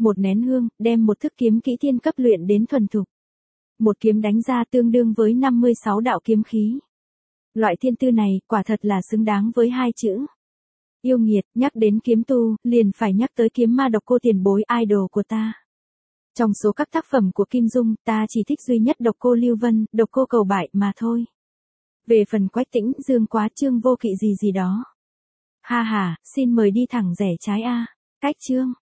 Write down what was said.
Một nén hương, đem một thức kiếm kỹ thiên cấp luyện đến thuần thục. Một kiếm đánh ra tương đương với 56 đạo kiếm khí. Loại thiên tư này, quả thật là xứng đáng với hai chữ. Yêu nghiệt, nhắc đến kiếm tu, liền phải nhắc tới kiếm ma Độc Cô tiền bối idol của ta. Trong số các tác phẩm của Kim Dung, ta chỉ thích duy nhất Độc Cô Lưu Vân, Độc Cô Cầu Bại mà thôi. Về phần Quách Tĩnh, Dương Quá, Trương Vô Kỵ gì gì đó. Ha ha, xin mời đi thẳng rẽ trái a. Cách chương.